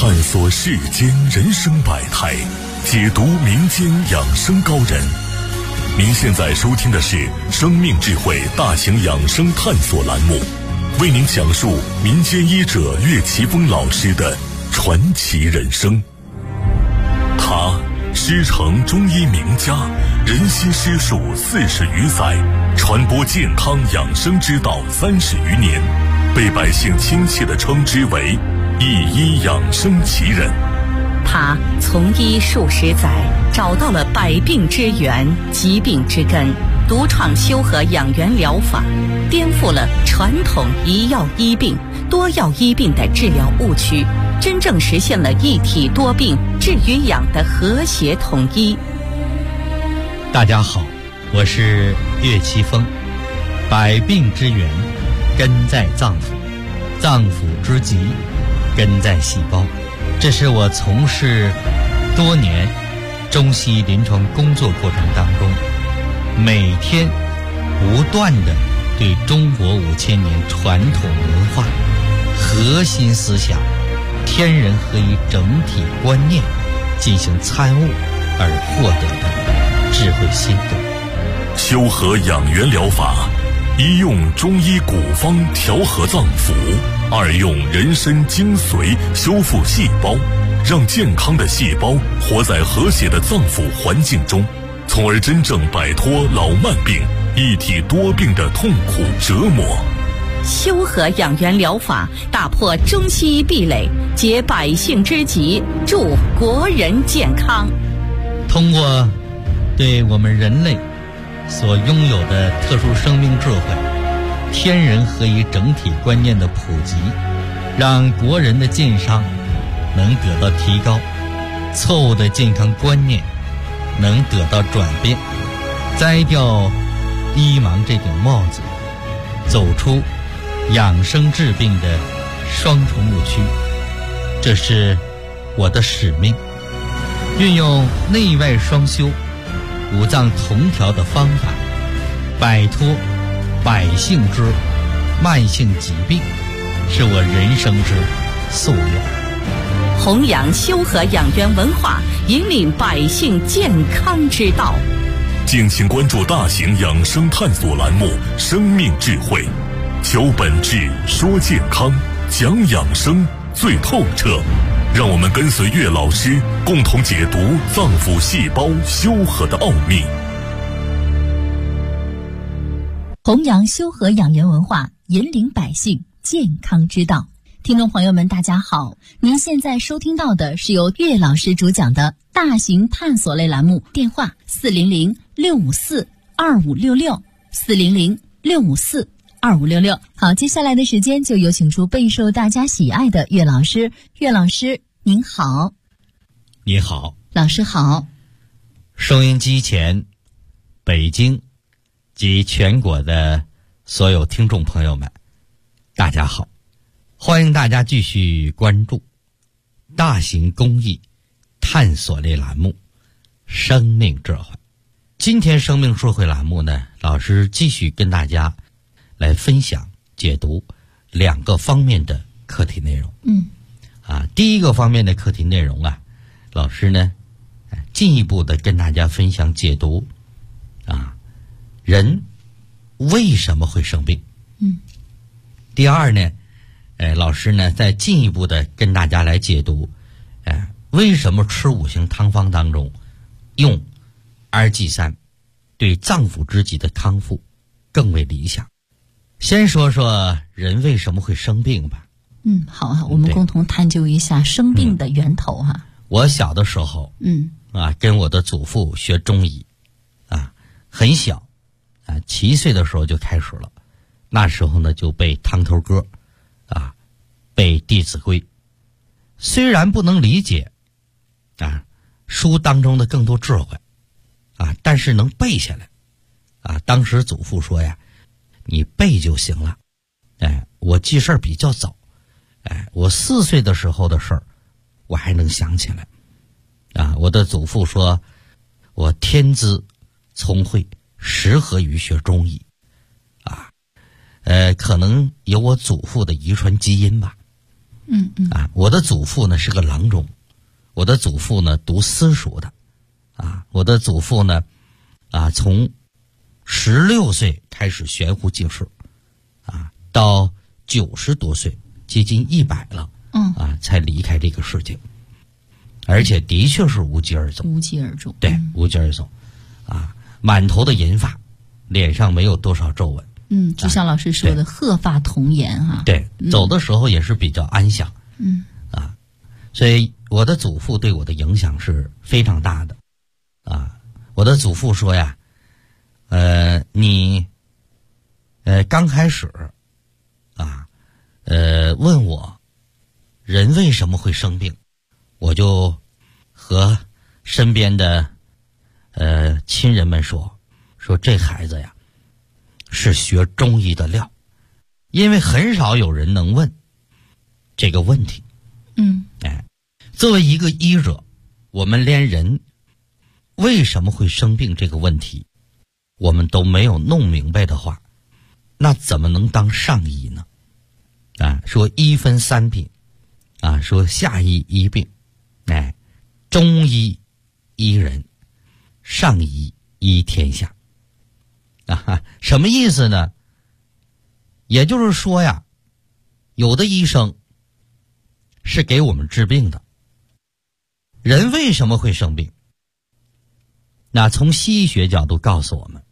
探索世间人生百态，解读民间养生高人。您现在收听的是生命智慧大型养生探索栏目，为您讲述民间医者岳奇峰老师的传奇人生。他师承中医名家，人心师术40余载，传播健康养生之道30余年，被百姓亲切地称之为一医养生奇人。 他从医数十载，找到了百病之源、疾病之根，独创修和养元疗法，颠覆了传统一药医病、多药医病的治疗误区，真正实现了一体多病、治与养的和谐统一。 大家好，我是岳奇峰。百病之源根在脏腑，脏腑之疾根在细胞。这是我从事多年中西医临床工作过程当中，每天不断地对中国5000年传统文化核心思想天人合一整体观念进行参悟而获得的智慧心得。 修和养元疗法，一用中医古方调和脏腑，二用人参精髓修复细胞，让健康的细胞活在和谐的脏腑环境中，从而真正摆脱老慢病、一体多病的痛苦折磨。 修和养元疗法打破中西医壁垒，解百姓之急，助国人健康。 通过对我们人类所拥有的特殊生命智慧、天人合一整体观念的普及，让国人的健康能得到提高，错误的健康观念能得到转变，摘掉医盲这顶帽子，走出养生治病的双重误区。这是我的使命，运用内外双修、五脏同调的方法，摆脱百姓之慢性疾病，是我人生之夙愿。 弘扬修和养元文化，引领百姓健康之道。 敬请关注大型养生探索栏目《生命智慧》，求本质，说健康，讲养生最透彻。让我们跟随岳老师，共同解读脏腑细胞修和的奥秘。 弘扬修和养元文化，引领百姓健康之道。听众朋友们大家好，您现在收听到的是由岳老师主讲的大型探索类栏目，电话400-654-2566 400-654-2566。好，接下来的时间就有请出备受大家喜爱的岳老师。岳老师您好。 你好。 老师好。 收音机前北京及全国的所有听众朋友们大家好，欢迎大家继续关注大型公益探索类栏目生命智慧。今天生命智慧栏目呢，老师继续跟大家来分享解读2个方面的课题内容。第一个方面的课题内容啊，老师呢进一步的跟大家分享解读人为什么会生病。第二呢，老师呢再进一步的跟大家来解读为什么吃5行汤方当中用2G3对脏腑之疾的康复更为理想。先说说人为什么会生病吧。 好啊，我们共同探究一下生病的源头哈。 我小的时候跟我的祖父学中医很小7岁的时候就开始了。那时候呢就背汤头歌背弟子规，虽然不能理解书当中的更多智慧但是能背下来当时祖父说呀，你背就行了。我记事儿比较早，我4岁的时候的事儿我还能想起来我的祖父说我天资聪慧，适合于学中医可能有我祖父的遗传基因吧。 我的祖父呢是个郎中，我的祖父呢读私塾的，我的祖父呢从16岁开始悬壶济世，到90多岁，接近100了，才离开这个世界，而且的确是无疾而终。对，无疾而终，满头的银发，脸上没有多少皱纹。 就像老师说的，鹤发童颜哈。 对，走的时候也是比较安详。所以我的祖父对我的影响是非常大的。我的祖父说呀，你刚开始问我人为什么会生病，我就和身边的亲人们说这孩子呀是学中医的料，因为很少有人能问这个问题。作为一个医者，我们连人为什么会生病这个问题我们都没有弄明白的话，那怎么能当上医呢？说医分3品，说下医医病，中医医人，上医医天下。什么意思呢？也就是说呀，有的医生是给我们治病的。人为什么会生病？那从西医学角度告诉我们，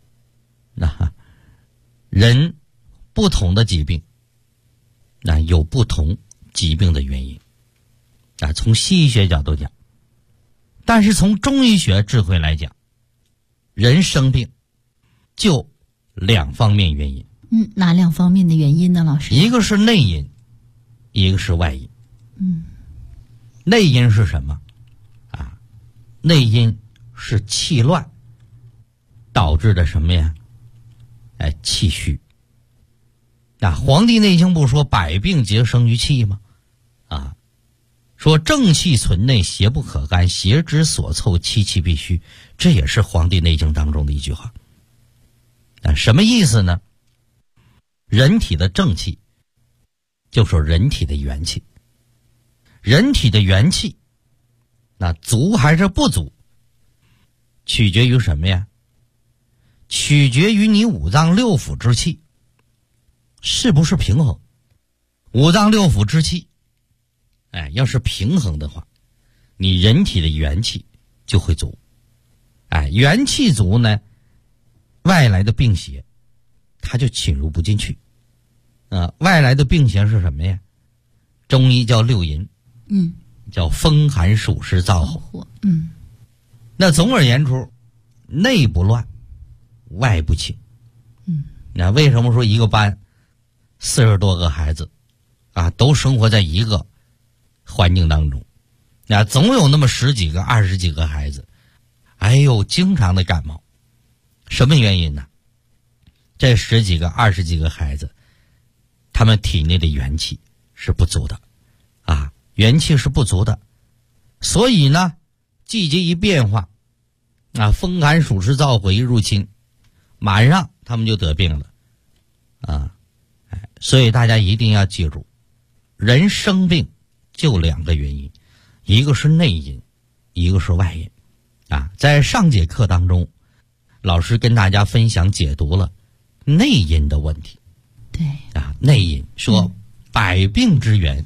人不同的疾病，有不同疾病的原因，从西医学角度讲。但是从中医学智慧来讲，人生病就2方面原因。 哪2方面的原因呢，老师？ 一个是内因，一个是外因。内因是什么？内因是气乱导致的什么呀？气虚。黄帝内经不说百病皆生于气吗？说正气存内，邪不可干，邪之所凑，气必虚。这也是黄帝内经当中的一句话。什么意思呢？人体的正气就是人体的元气，人体的元气足还是不足，取决于什么呀？取决于你5脏6腑之气是不是平衡。5脏6腑之气要是平衡的话，你人体的元气就会足。元气足呢，外来的病邪它就侵入不进去。外来的病邪是什么呀？中医叫6淫，叫风寒暑湿燥火。那总而言之，内不乱，外不侵。那为什么说一个班40多个孩子都生活在一个环境当中，总有那么10几个20几个孩子经常的感冒。什么原因呢？这10几个20几个孩子，他们体内的元气是不足的元气是不足的，所以呢季节一变化风寒暑湿燥火一入侵，马上他们就得病了所以大家一定要记住，人生病就2个原因，一个是内因，一个是外因在上节课当中，老师跟大家分享解读了内因的问题。 对内因说百病之源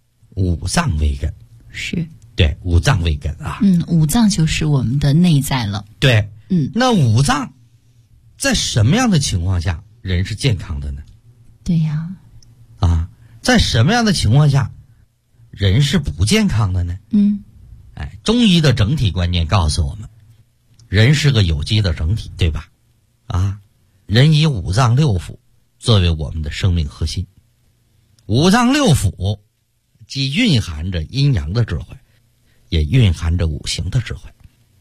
5脏为根。 是， 对，5脏为根 5脏就是我们的内在了。 对，那5脏在什么样的情况下人是健康的呢？ 对呀， 在什么样的情况下人是不健康的呢？中医的整体观念告诉我们，人是个有机的整体，对吧？人以5脏6腑作为我们的生命核心。5脏6腑既蕴含着阴阳的智慧，也蕴含着五行的智慧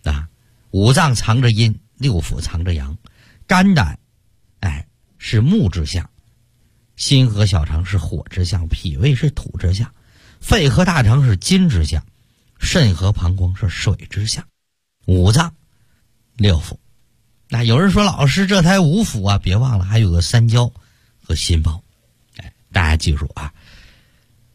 5脏藏着阴，6腑藏着阳。肝胆是木之象，心和小肠是火之象，脾胃是土之象，肺和大肠是金之象，肾和膀胱是水之象。5脏6腑。有人说老师这才5腑别忘了还有个三焦和心包。大家记住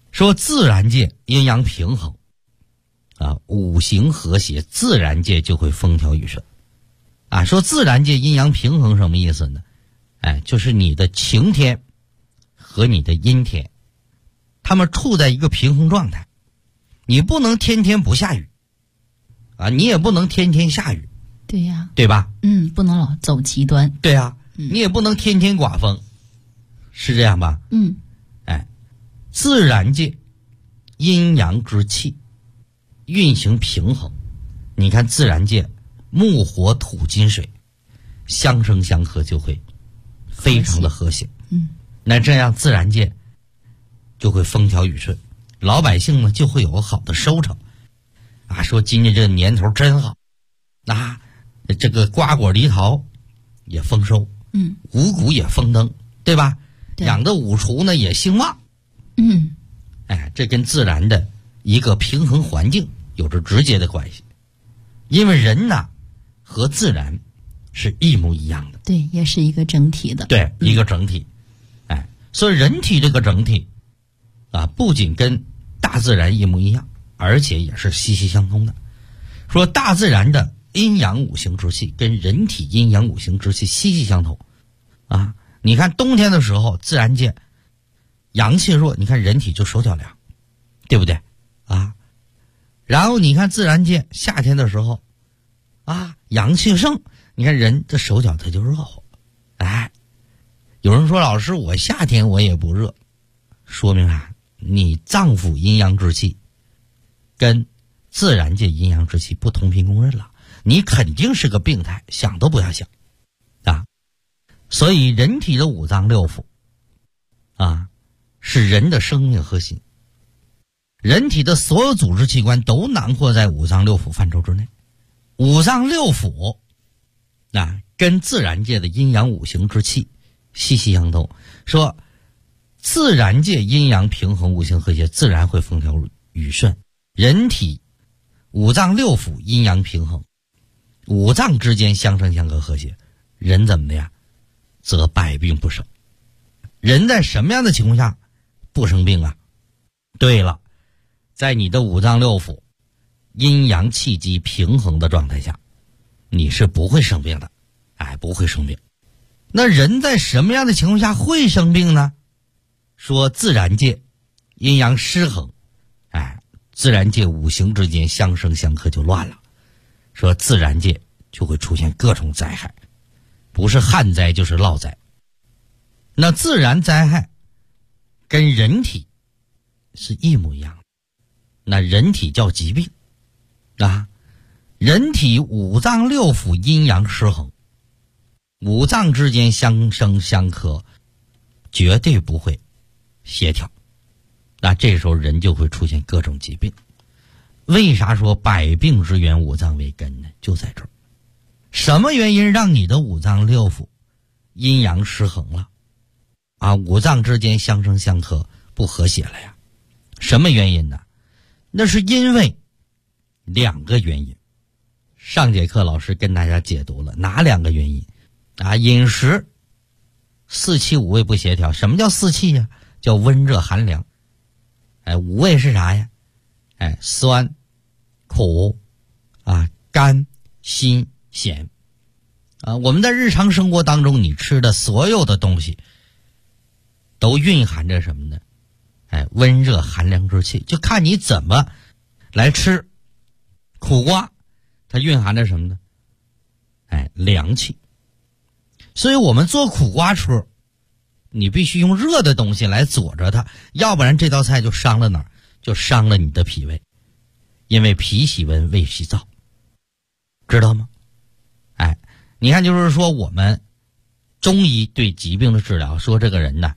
说自然界阴阳平衡啊，五行和谐，自然界就会风调雨顺啊。说自然界阴阳平衡什么意思呢？就是你的晴天和你的阴天，他们处在一个平衡状态。你不能天天不下雨啊，你也不能天天下雨， 对呀， 对吧？ 不能老走极端。 对呀，你也不能天天刮风，是这样吧？自然界阴阳之气运行平衡。你看自然界木火土金水相生相克，就会非常的和谐。那这样自然界就会风调雨顺，老百姓呢就会有好的收成啊。说今年这个年头真好啊，这个瓜果梨桃也丰收，五谷也丰登，对吧？ 对， 养的五畜呢也兴旺。这跟自然的一个平衡环境有着直接的关系。因为人呢和自然是一模一样的， 对，也是一个整体的， 对，一个整体。所以人体这个整体啊，不仅跟大自然一模一样，而且也是息息相通的。说大自然的阴阳五行之气跟人体阴阳五行之气息息相通啊。你看冬天的时候，自然界阳气弱，你看人体就手脚凉，对不对啊？然后你看自然界夏天的时候啊，阳气盛，你看人的手脚它就热乎。有人说老师，我夏天我也不热，说明啥？你脏腑阴阳之气跟自然界阴阳之气不同频共振了，你肯定是个病态，想都不要想啊！所以人体的五脏六腑啊，是人的生命核心，人体的所有组织器官都囊括在五脏六腑范畴之内。五脏六腑跟自然界的阴阳五行之气息息相通。说自然界阴阳平衡，五行和谐，自然会风调雨顺。人体五脏六腑阴阳平衡，五脏之间相生相克和谐，人怎么的呀？则百病不生。人在什么样的情况下不生病啊？对了，在你的五脏六腑阴阳气机平衡的状态下，你是不会生病的，不会生病。那人在什么样的情况下会生病呢？说自然界阴阳失衡，自然界五行之间相生相克就乱了，说自然界就会出现各种灾害，不是旱灾就是涝灾。那自然灾害跟人体是一模一样的，那人体叫疾病啊，人体五脏六腑阴阳失衡，五脏之间相生相克，绝对不会协调，那这时候人就会出现各种疾病。为啥说百病之源五脏为根呢？就在这儿。什么原因让你的五脏六腑阴阳失衡了啊？五脏之间相生相克不和谐了呀？什么原因呢？那是因为两个原因。上节课老师跟大家解读了哪两个原因啊？饮食四气五味不协调。什么叫四气呀？叫温热寒凉。五味是啥呀？酸、苦啊、甘、辛、咸啊。我们在日常生活当中，你吃的所有的东西都蕴含着什么呢？温热寒凉之气，就看你怎么来吃。苦瓜它蕴含着什么呢？凉气。所以我们做苦瓜吃，你必须用热的东西来佐着它，要不然这道菜就伤了哪儿？就伤了你的脾胃。因为脾喜温，胃喜燥，知道吗？你看，就是说我们中医对疾病的治疗，说这个人呢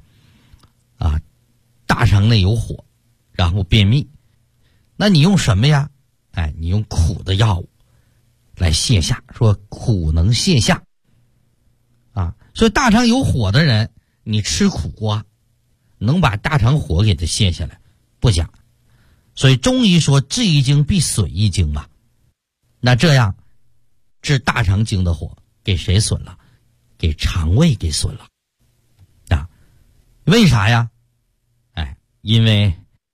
大肠内有火，然后便秘，那你用什么呀？你用苦的药物来泻下，说苦能泻下啊。所以大肠有火的人，你吃苦瓜能把大肠火给它泻下来，不假。所以中医说治一经必损一经嘛，那这样治大肠经的火给谁损了？给肠胃给损了啊。为啥呀？因为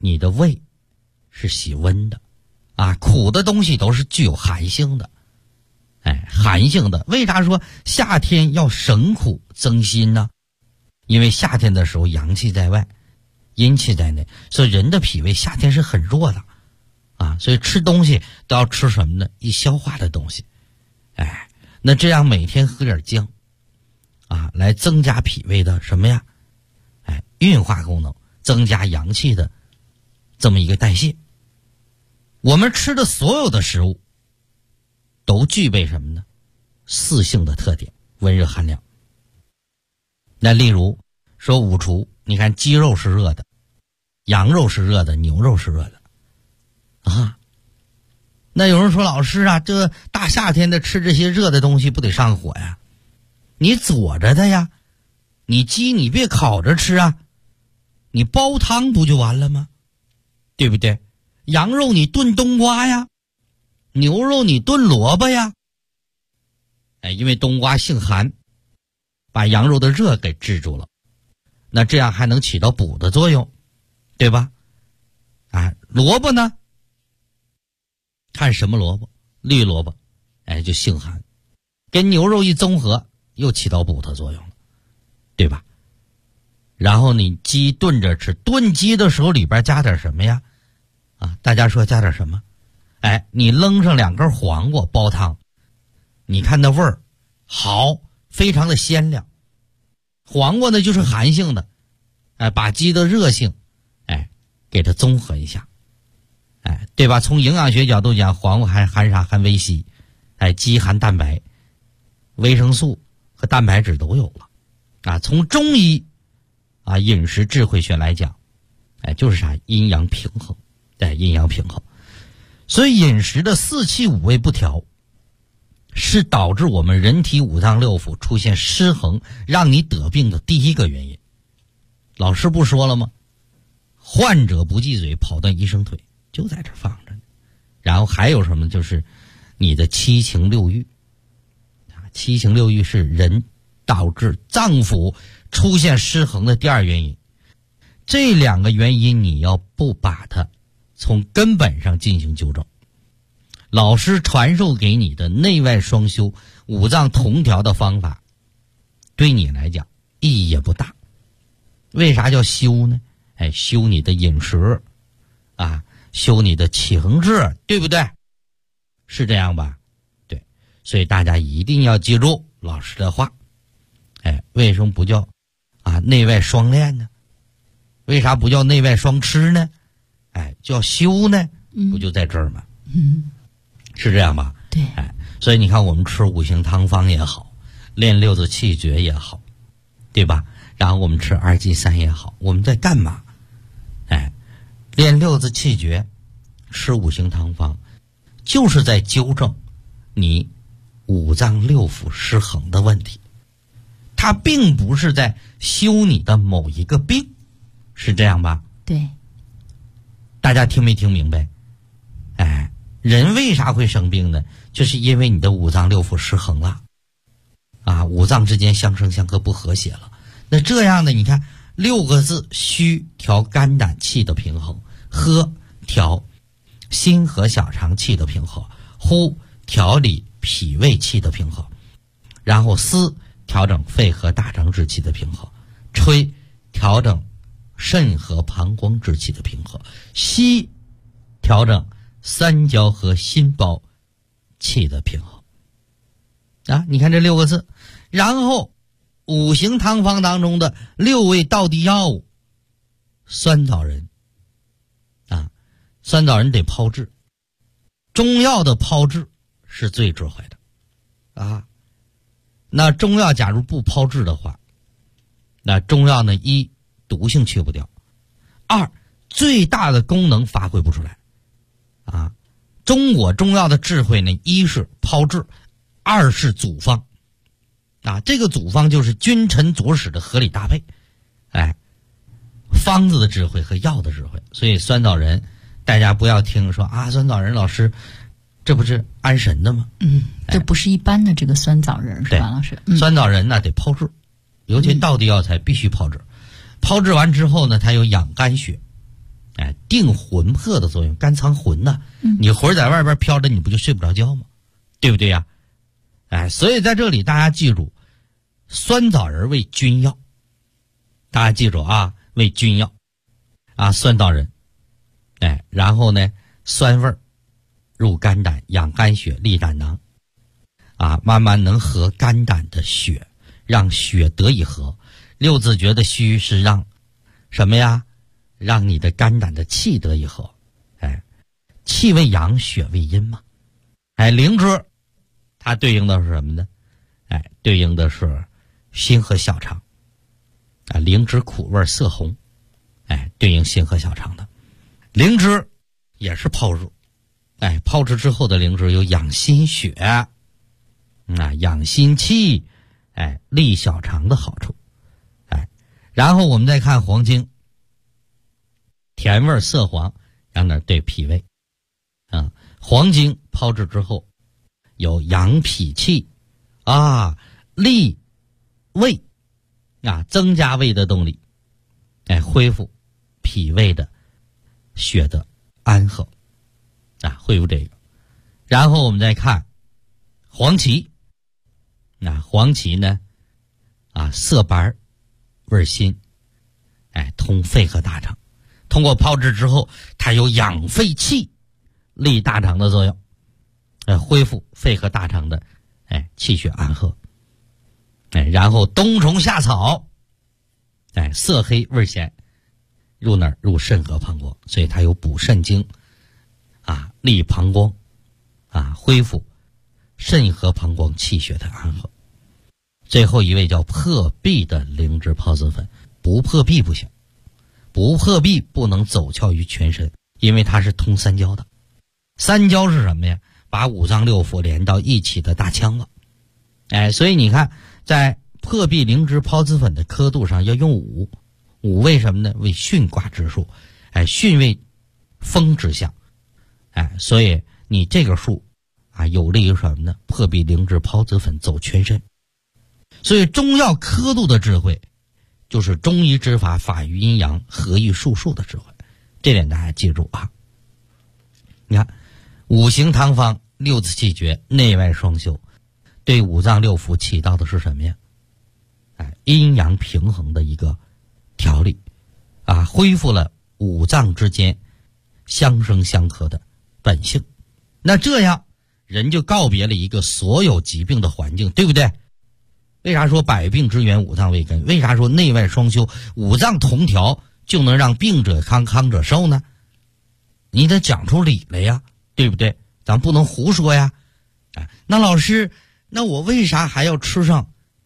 你的胃是喜温的啊，苦的东西都是具有寒性的。寒性的，为啥说夏天要省苦增辛呢？因为夏天的时候阳气在外，阴气在内，所以人的脾胃夏天是很弱的啊，所以吃东西都要吃什么呢？易消化的东西。那这样每天喝点姜啊，来增加脾胃的什么呀？运化功能，增加阳气的这么一个代谢。我们吃的所有的食物都具备什么呢？四性的特点，温热寒凉。那例如说五畜，你看鸡肉是热的，羊肉是热的，牛肉是热的啊。那有人说老师啊，这大夏天的吃这些热的东西不得上火呀？你佐着它呀，你鸡你别烤着吃啊，你煲汤不就完了吗？对不对？羊肉你炖冬瓜呀，牛肉你炖萝卜呀。因为冬瓜性寒，把羊肉的热给制住了，那这样还能起到补的作用，对吧？萝卜呢？看什么萝卜？绿萝卜，就性寒，跟牛肉一综合，又起到补的作用了，对吧？然后你鸡炖着吃，炖鸡的时候里边加点什么呀？大家说加点什么？你扔上2根黄瓜煲汤，你看那味儿好，非常的鲜亮。黄瓜呢就是寒性的，把鸡的热性给它综合一下，对吧？从营养学角度讲，黄瓜含啥？含维 C， 鸡含蛋白，维生素和蛋白质都有了。从中医饮食智慧学来讲，就是啥？阴阳平衡，阴阳平衡。所以饮食的四气五味不调，是导致我们人体五脏六腑出现失衡，让你得病的第一个原因。老师不说了吗？患者不忌嘴，跑断医生腿，就在这放着呢。然后还有什么？就是你的七情六欲。七情六欲是人导致脏腑出现失衡的第二原因。这2个原因你要不把它从根本上进行纠正，老师传授给你的内外双修、五脏同调的方法，对你来讲意义也不大。为啥叫修呢？修你的饮食修你的情志，对不对？是这样吧？对，所以大家一定要记住老师的话。为什么不叫内外双练呢？为啥不叫内外双吃呢？叫修呢？不就在这儿吗？是这样吧？ 对。 所以你看我们吃五行汤方也好，练六字气诀也好，对吧？然后我们吃2忌3也好，我们在干嘛？练六字气诀，吃五行汤方，就是在纠正你五脏六腑失衡的问题。它并不是在修你的某一个病，是这样吧？ 对。 大家听没听明白？人为啥会生病呢？就是因为你的五脏六腑失衡了，五脏之间相生相克不和谐了。那这样的，你看6个字：虚调肝胆气的平衡，喝调心和小肠气的平衡，呼调理脾胃气的平衡，然后思调整肺和大肠之气的平衡，吹调整肾和膀胱之气的平衡，吸调整三焦和心包气的平衡。你看这6个字。然后五行汤方当中的6味道地药物，酸枣仁酸枣仁得炮制，中药的炮制是最智慧的那中药假如不炮制的话，那中药呢，一毒性去不掉，2最大的功能发挥不出来中国中药的智慧呢，一是炮制，2是组方这个组方就是君臣佐使的合理搭配，方子的智慧和药的智慧。所以酸枣仁大家不要听说酸枣仁老师这不是安神的吗？ 这不是一般的这个酸枣仁是吧，老师？ 酸枣仁呢得炮制，尤其道地药材必须炮制。炮制完之后呢，它有养肝血定魂魄的作用，肝藏魂呐。你魂在外边飘着，你不就睡不着觉吗？对不对呀？所以在这里大家记住，酸枣仁为君药，大家记住啊，为君药啊，酸枣仁，然后呢，酸味入肝胆，养肝血，利胆囊，慢慢能和肝胆的血，让血得以和。六字诀的虚是让什么呀？让你的肝胆的气得以和。气为阳，血为阴嘛。灵芝它对应的是什么呢？对应的是心和小肠。灵芝苦味色红，对应心和小肠的。灵芝也是炮制，炮制之后的灵芝有养心血，养心气，利小肠的好处。然后我们再看黄精，甜味色黄，让那对脾胃。黄精炮制之后有养脾气利胃增加胃的动力，恢复脾胃的血的安和，恢复这个。然后我们再看黄芪，黄芪呢色白味辛，通肺和大肠。通过炮制之后，它有养肺气、利大肠的作用，恢复肺和大肠的气血安和。然后冬虫夏草，色黑味咸，入哪儿？入肾和膀胱，所以它有补肾精，利膀胱，恢复肾和膀胱气血的安和。最后一位叫破壁的灵芝孢子粉，不破壁不行，不破壁不能走窍于全身，因为它是通三焦的。三焦是什么呀？把五脏六腑连到一起的大腔子。所以你看，在破壁灵芝孢子粉的刻度上要用5，为什么呢？为巽卦之数，巽为风之象，所以你这个数有利于什么呢？破壁灵芝孢子粉走全身。所以中药刻度的智慧，就是中医之法，法于阴阳，合于术数的智慧。这点大家记住啊。你看五行汤方六字气诀内外双修，对五脏六腑起到的是什么呀？阴阳平衡的一个调理，恢复了五脏之间相生相克的本性。那这样人就告别了一个所有疾病的环境，对不对？为啥说百病之源五脏为根？为啥说内外双修，五脏同调就能让病者康，康者寿呢？你得讲出理来呀，对不对？咱不能胡说呀。那老师，那我为啥还要吃上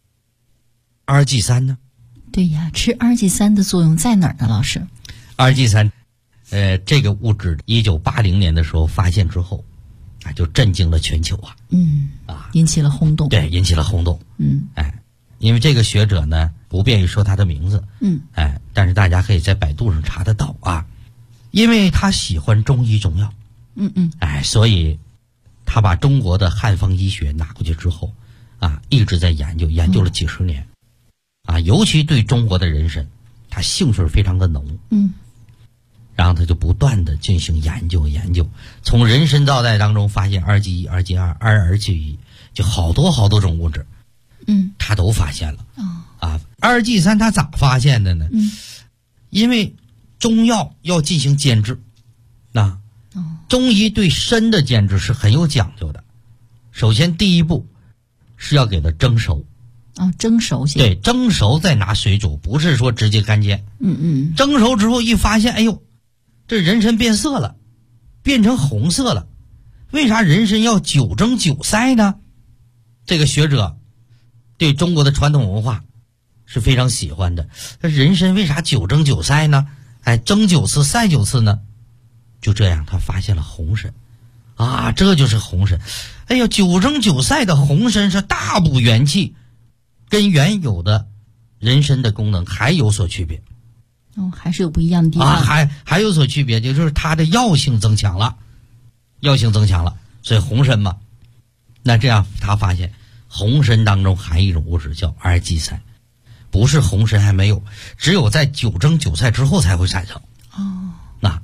2G3呢？ 对呀，吃2G3的作用在哪儿呢？老师 ，2G3，这个物质1980年的时候发现之后，就震惊了全球引起了轰动。 对，引起了轰动。因为这个学者呢，不便于说他的名字。但是大家可以在百度上查得到因为他喜欢中医中药。所以他把中国的汉方医学拿过去之后一直在研究了几十年。尤其对中国的人参，他兴趣非常的浓。然后他就不断的进行研究，从人参皂苷当中发现2G1、2G2、2G1，就好多种物质，他都发现了。2G3他咋发现的呢？因为中药要进行煎制，中医对参的煎制是很有讲究的。首先第一步是要给它蒸熟。 蒸熟先。 对，蒸熟再拿水煮，不是说直接干煎。蒸熟之后一发现，哎呦，这人参变色了，变成红色了。为啥人参要9蒸9晒呢？这个学者对中国的传统文化是非常喜欢的。那人参为啥9蒸9晒呢？蒸9次晒9次呢？就这样他发现了红参。这就是红参。哎呀，9蒸9晒的红参是大补元气，跟原有的人参的功能还有所区别。 还是有不一样的地方。 还有所区别，就是它的药性增强了，所以红参嘛。那这样他发现红参当中含一种物质叫2G3，不是红参还没有，只有在9蒸9晒之后才会产生。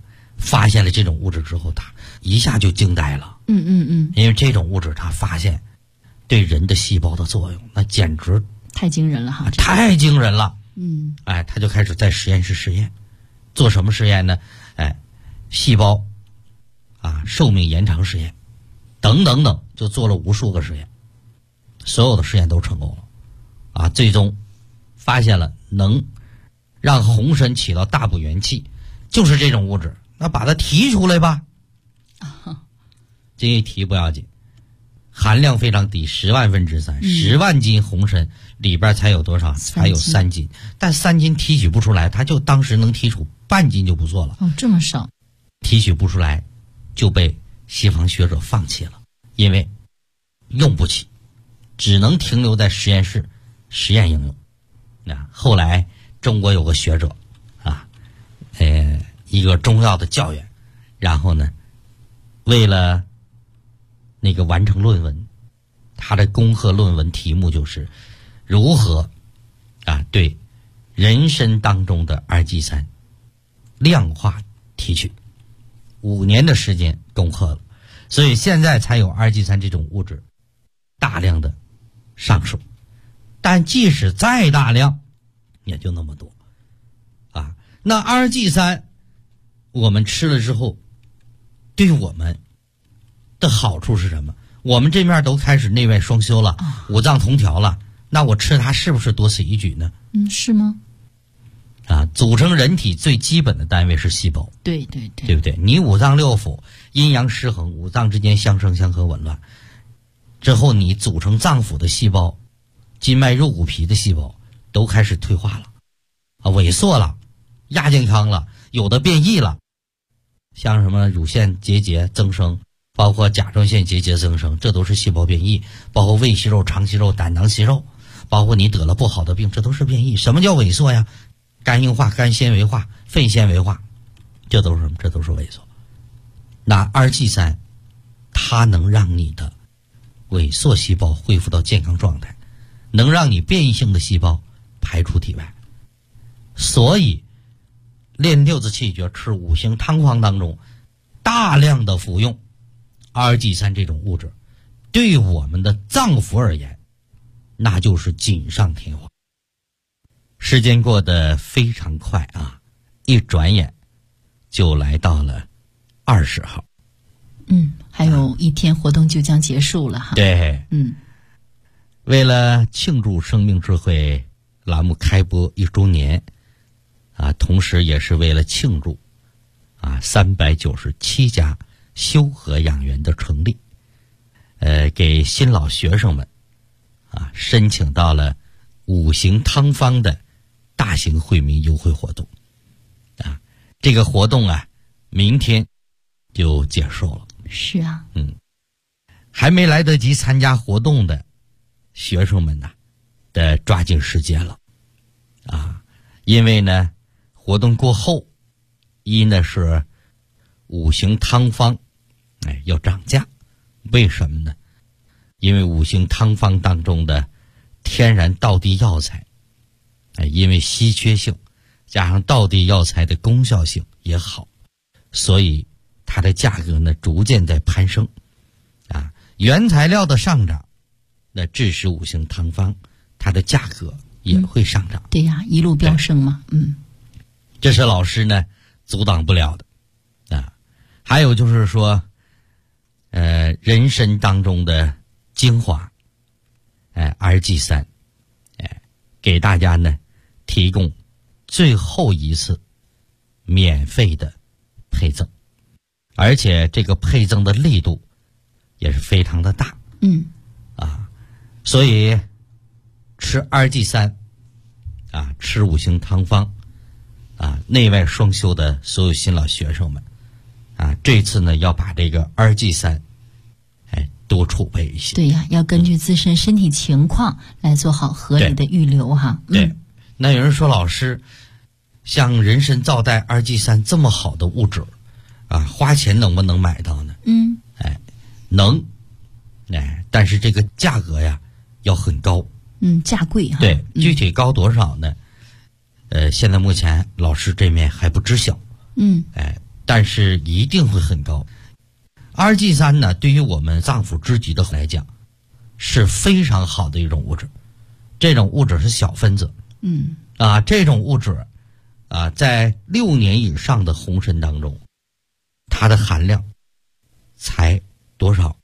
发现了这种物质之后，他一下就惊呆了。因为这种物质他发现对人的细胞的作用，那简直太惊人了哈！ 太惊人了。他就开始在实验室实验，做什么实验呢？细胞寿命延长实验，等等等，就做了无数个实验，所有的实验都成功了。最终发现了能让红参起到大补元气，就是这种物质。那把它提出来吧。这一提不要紧，含量非常低，10万分之3，10万斤红参里边才有多少？才有3斤，但3斤提取不出来，他就当时能提出半斤就不错了。 这么少， 提取不出来，就被西方学者放弃了，因为用不起，只能停留在实验室实验应用。后来中国有个学者一个中药的教员，然后呢，为了那个完成论文，他的攻克论文题目就是如何对人参当中的二剂三量化提取，5年的时间攻克了，所以现在才有二剂三这种物质大量的上手，但即使再大量也就那么多那二剂三我们吃了之后对我们的好处是什么？我们这面都开始内外双修了，五脏同调了，那我吃它是不是多此一举呢？ 是吗？ 组成人体最基本的单位是细胞， 对不对？你五脏六腑阴阳失衡，五脏之间相生相克紊乱之后，你组成脏腑的细胞，筋脉肉骨皮的细胞都开始退化了萎缩了，亚健康了，有的变异了，像什么乳腺结节增生，包括甲状腺结节增生，这都是细胞变异，包括胃息肉、肠息肉、胆囊息肉，包括你得了不好的病，这都是变异。什么叫萎缩呀？肝硬化、肝纤维化、肺纤维化，这都是什么？这都是萎缩。那二剂三它能让你的萎缩细胞恢复到健康状态，能让你变异性的细胞排出体外。所以练六字气诀吃五行汤方当中大量的服用二剂三这种物质，对我们的脏腑而言那就是锦上添花。时间过得非常快一转眼就来到了20号。 还有一天活动就将结束了哈。 对，为了庆祝生命智慧栏目开播1周年同时也是为了庆祝397家修和养元的成立，给新老学生们申请到了五行汤方的大型惠民优惠活动这个活动明天就结束了。 是啊， 还没来得及参加活动的学生们得抓紧时间了因为呢活动过后，一呢是五行汤方要涨价。为什么呢？因为五行汤方当中的天然道地药材因为稀缺性加上道地药材的功效性也好，所以它的价格呢逐渐在攀升原材料的上涨那致使五行汤方它的价格也会上涨。 对呀，一路飙升嘛。 这是老师呢阻挡不了的还有就是说人参当中的精华二剂三给大家呢提供最后一次免费的配赠，而且这个配赠的力度也是非常的大所以吃二剂三吃五行汤方内外双修的所有新老学生们这次呢要把这个二剂三多储备一些。 对呀，要根据自身身体情况来做好合理的预留哈。 对，那有人说老师，像人参皂苷二剂三这么好的物质花钱能不能买到呢？能但是这个价格呀要很高。 价贵哈。 对，具体高多少呢？现在目前老师这面还不知晓。 但是一定会很高。RG3呢，对于我们脏腑之疾的来讲是非常好的一种物质，这种物质是小分子，这种物质在6年以上的红参当中，它的含量才多少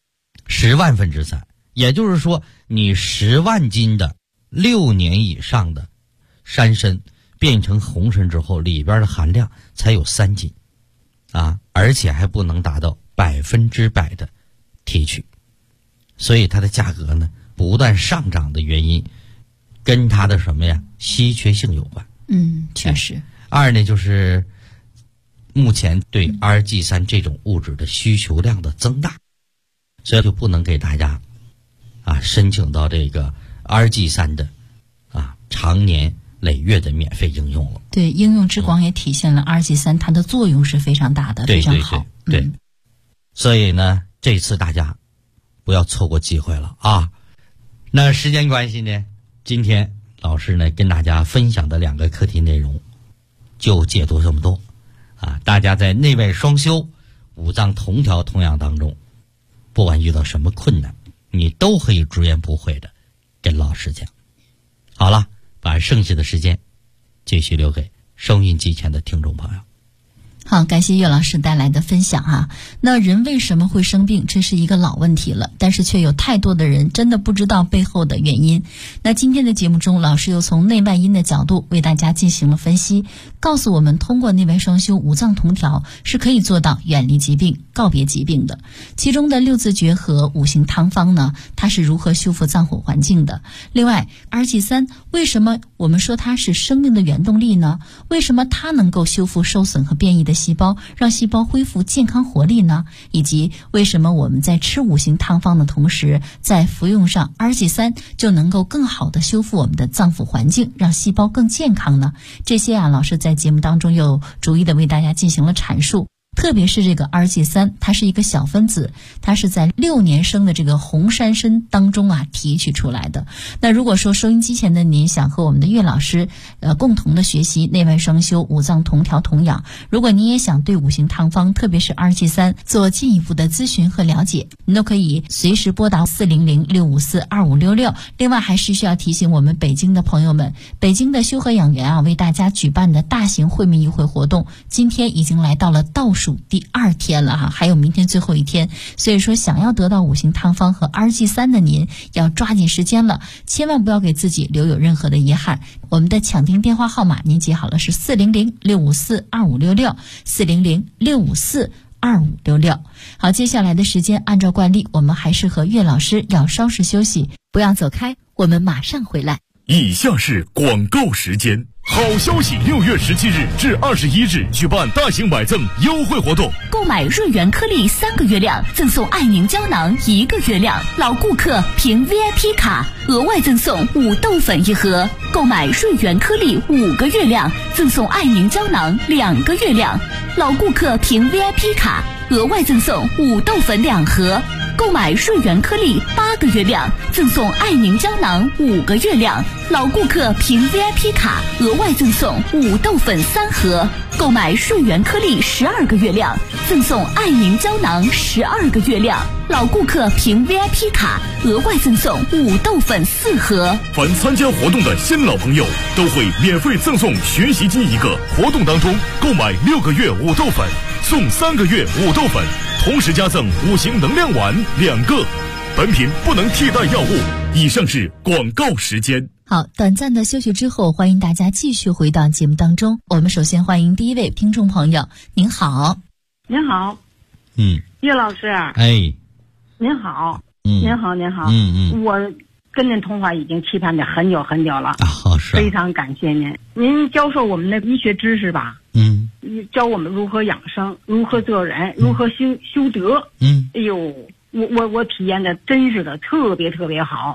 ？10万分之3，也就是说，你10万斤的6年以上的山参变成红参之后，里边的含量才有3斤，而且还不能达到100%的提取，所以它的价格呢不断上涨的原因，跟它的什么呀？稀缺性有关。 确实。 二呢，就是目前对 RG3这种物质的需求量的增大，所以就不能给大家申请到这个 RG3的长年累月的免费应用了。 对，应用之广也体现了 RG3它的作用是非常大的，非常好。 对，所以呢，这次大家不要错过机会了啊！那时间关系呢，今天老师呢跟大家分享的2个课题内容就解读这么多大家在内外双修、五脏同调同养当中，不管遇到什么困难，你都可以直言不讳的跟老师讲。好了，把剩下的时间继续留给收音机前的听众朋友。 好，感谢岳老师带来的分享那人为什么会生病，这是一个老问题了，但是却有太多的人真的不知道背后的原因。那今天的节目中，老师又从内外因的角度为大家进行了分析，告诉我们通过内外双修、五脏同调是可以做到远离疾病、告别疾病的。其中的6字诀和5行汤方呢，它是如何修复脏腑环境的。另外 RG3 为什么我们说它是生命的原动力呢？为什么它能够修复受损和变异的细胞，让细胞恢复健康活力呢？以及为什么我们在吃5行汤方的同时，在服用上 RG3 就能够更好的修复我们的脏腑环境，让细胞更健康呢？这些老师在节目当中又逐一的为大家进行了阐述。特别是这个 RG3， 它是一个小分子，它是在6年生的这个红山参当中提取出来的。那如果说收音机前的您想和我们的岳老师共同的学习内外双修、五脏同调同养，如果您也想对5行汤方特别是 RG3 做进一步的咨询和了解，您都可以随时拨打400-654-2566。另外还是需要提醒我们北京的朋友们，北京的修和养元为大家举办的大型会面议会活动今天已经来到了倒数第2天了还有明天最后一天，所以说想要得到5行汤方和 RG3 的您要抓紧时间了，千万不要给自己留有任何的遗憾。我们的抢订电话号码您记好了，是400-654-2566 400-654-2566。好，接下来的时间按照惯例，我们还是和岳老师要稍事休息，不要走开，我们马上回来。 以下是广告时间。好消息！6月17日至21日举办大型买赠优惠活动， 购买润元颗粒3个月量，赠送爱凝胶囊1个月量，老顾客凭 VIP 卡额外赠送5豆粉1盒；购买润元颗粒5个月量，赠送爱凝胶囊2个月量，老顾客凭 VIP 卡额外赠送5豆粉2盒；购买润元颗粒8个月量，赠送爱凝胶囊5个月量，老顾客凭 VIP 卡额外赠送5豆粉3盒；购买润元颗粒12个月量，赠送爱凝胶囊12个月量，老顾客凭 VIP 卡额外赠送5豆粉4盒。 凡参加活动的新老朋友都会免费赠送学习机1个。活动当中购买6个月5豆粉送3个月5豆粉，同时加赠5行能量丸2个。本品不能替代药物。以上是广告时间。 好，短暂的休息之后，欢迎大家继续回到节目当中。我们首先欢迎第一位听众朋友，您好。 您好，岳老师。您好，您好，您好。我跟您通话已经期盼着很久很久了是非常感谢您。您教授我们的医学知识吧，教我们如何养生，如何做人，如何修德。哎呦，我体验的真是的特别特别好。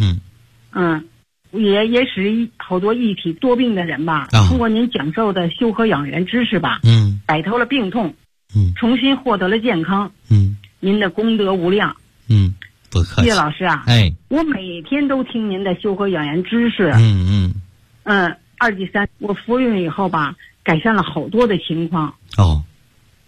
也使好多一体多病的人吧，通过您讲授的修和养元知识吧，摆脱了病痛，重新获得了健康。您的功德无量。 不客气。 岳老师我每天都听您的修和养元知识。2G3我服用以后吧，改善了好多的情况。